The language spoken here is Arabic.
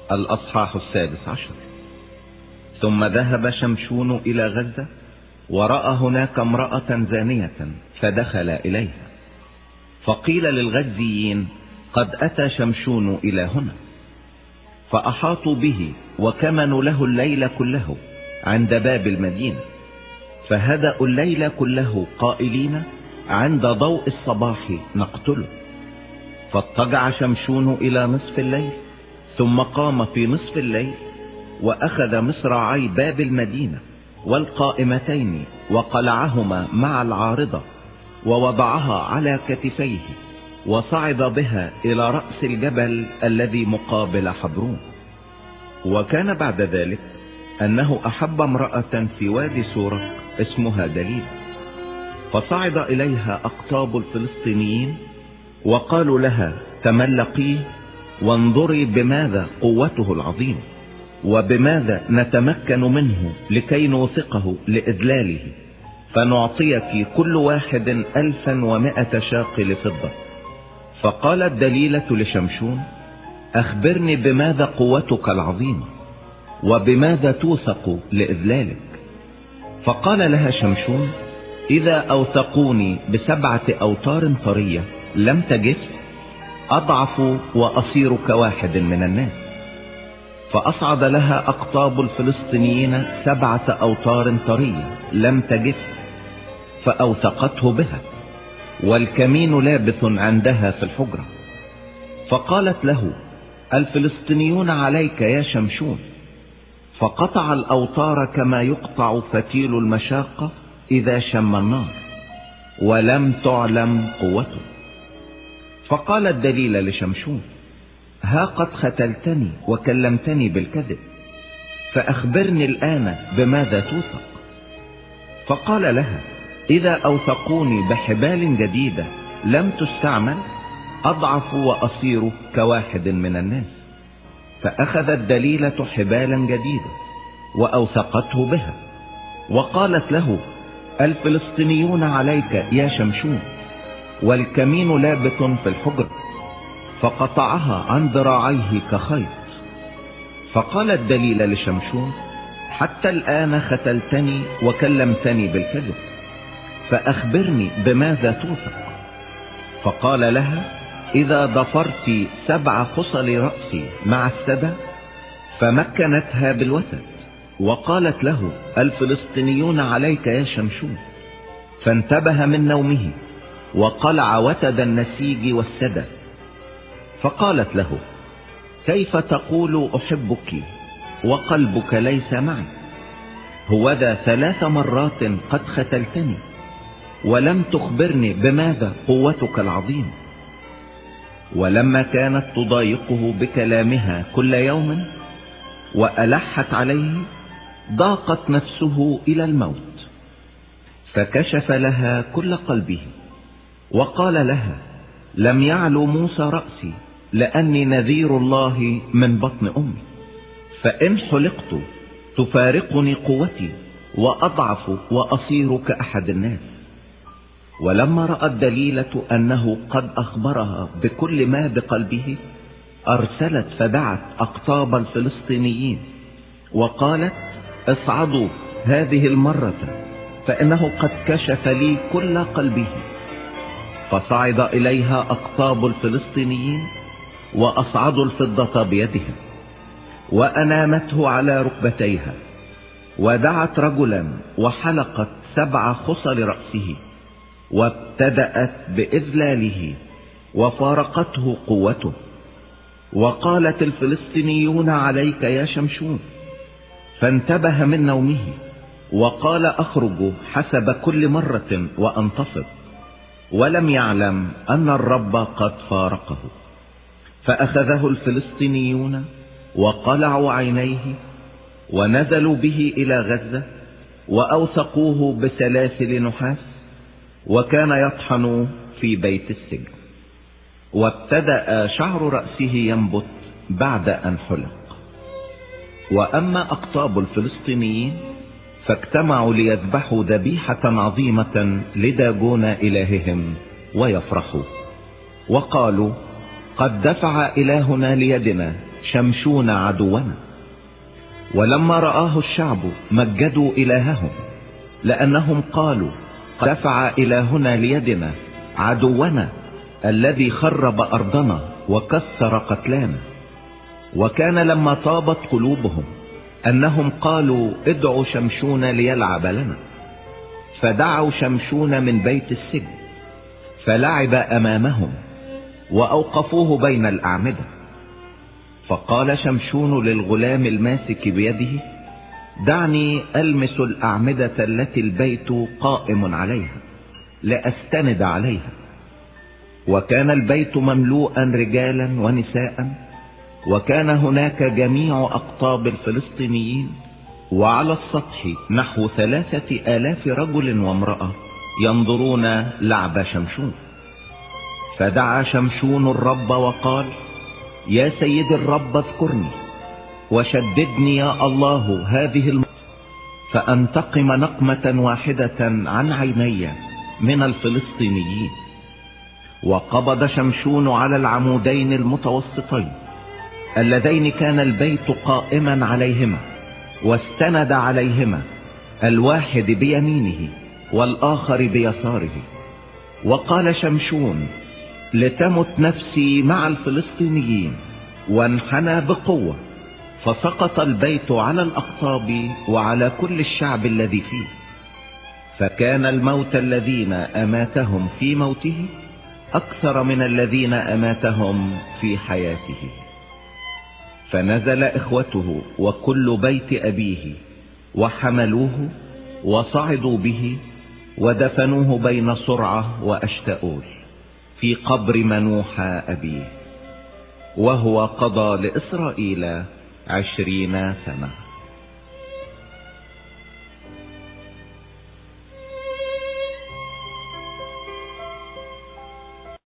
الأصحاح 16. ثم ذهب شمشون إلى غزة ورأى هناك امرأة زانية فدخل إليها، فقيل للغزيين قد أتى شمشون إلى هنا، فأحاطوا به وكمنوا له الليل كله عند باب المدينة، فهدأوا الليل كله قائلين عند ضوء الصباح نقتله. فاضطجع شمشون إلى نصف الليل، ثم قام في نصف الليل وأخذ مصراعي باب المدينة والقائمتين وقلعهما مع العارضة ووضعها على كتفيه وصعد بها إلى رأس الجبل الذي مقابل حبرون. وكان بعد ذلك أنه أحب امرأة في وادي سورة اسمها دليل، فصعد إليها أقطاب الفلسطينيين وقالوا لها تملقيه وانظري بماذا قوته العظيمة وبماذا نتمكن منه لكي نوثقه لإذلاله، فنعطيك كل واحد 1100 شاقل فضة. فقالت دليلة لشمشون أخبرني بماذا قوتك العظيمة وبماذا توثق لإذلالك. فقال لها شمشون إذا أوثقوني ب7 أوتار طرية لم تجف أضعف وأصير كواحد من الناس. فأصعد لها أقطاب الفلسطينيين 7 أوتار طرية لم تجف فأوثقته بها، والكمين لابث عندها في الحجرة. فقالت له الفلسطينيون عليك يا شمشون، فقطع الأوتار كما يقطع فتيل المشاقة إذا شم النار، ولم تعلم قوته. فقالت دليل لشمشون ها قد ختلتني وكلمتني بالكذب، فأخبرني الآن بماذا توثق. فقال لها إذا أوثقوني بحبال جديدة لم تستعمل أضعف وأصير كواحد من الناس. فأخذت دليلة حبالا جديدة وأوثقته بها، وقالت له الفلسطينيون عليك يا شمشون، والكمين لابث في الحجر، فقطعها عن ذراعيه كخيط. فقالت دليل لشمشون حتى الآن ختلتني وكلمتني بالكذب، فأخبرني بماذا توثق. فقال لها إذا ضفرت 7 خصل رأسي مع السدى. فمكنتها بالوتد وقالت له الفلسطينيون عليك يا شمشون، فانتبه من نومه وقلع وتد النسيج والسدى. فقالت له كيف تقول أحبك وقلبك ليس معي؟ هوذا 3 مرات قد ختلتني ولم تخبرني بماذا قوتك العظيمة. ولما كانت تضايقه بكلامها كل يوم وألحت عليه ضاقت نفسه إلى الموت، فكشف لها كل قلبه وقال لها لم يعلو موسى رأسي لأني نذير الله من بطن أمي، فإن حلقت تفارقني قوتي وأضعف وأصير كأحد الناس. ولما رأت دليلة أنه قد أخبرها بكل ما بقلبه أرسلت فدعت أقطاب الفلسطينيين وقالت اصعدوا هذه المرة فإنه قد كشف لي كل قلبه. فصعد إليها أقطاب الفلسطينيين وأصعدوا الفضة بيدها وأنامته على ركبتيها، ودعت رجلا وحلقت 7 خصل رأسه وابتدأت بإذلاله وفارقته قوته. وقالت الفلسطينيون عليك يا شمشون، فانتبه من نومه وقال أخرج حسب كل مرة وأنتصر، ولم يعلم أن الرب قد فارقه. فأخذه الفلسطينيون وقلعوا عينيه ونزلوا به إلى غزة وأوثقوه بسلاسل نحاس، وكان يطحن في بيت السجن. وابتدأ شعر رأسه ينبت بعد أن حلق. وأما أقطاب الفلسطينيين فاجتمعوا ليذبحوا ذبيحة عظيمة لداجون إلههم ويفرحوا، وقالوا قد دفع إلهنا ليدنا شمشون عدونا. ولما رآه الشعب مجدوا إلههم، لأنهم قالوا قد دفع إلهنا ليدنا عدونا الذي خرب أرضنا وكسر قتلانا. وكان لما طابت قلوبهم أنهم قالوا ادعوا شمشون ليلعب لنا، فدعوا شمشون من بيت السجن فلعب أمامهم وأوقفوه بين الأعمدة. فقال شمشون للغلام الماسك بيده دعني ألمس الأعمدة التي البيت قائم عليها لأستند عليها. وكان البيت مملوءا رجالا ونساء، وكان هناك جميع أقطاب الفلسطينيين، وعلى السطح نحو 3000 رجل وامرأة ينظرون لعب شمشون. فدعا شمشون الرب وقال يا سيد الرب اذكرني وشددني يا الله هذه فأنتقم نقمة واحدة عن عيني من الفلسطينيين. وقبض شمشون على العمودين المتوسطين اللذين كان البيت قائما عليهما، واستند عليهما الواحد بيمينه والآخر بيساره. وقال شمشون لتمت نفسي مع الفلسطينيين، وانحنى بقوة فسقط البيت على الأقطاب وعلى كل الشعب الذي فيه. فكان الموت الذين أماتهم في موته أكثر من الذين أماتهم في حياته. فنزل إخوته وكل بيت أبيه وحملوه وصعدوا به ودفنوه بين صرعة وأشتاؤول في قبر منوح أبيه، وهو قضى لإسرائيل 20 سنة.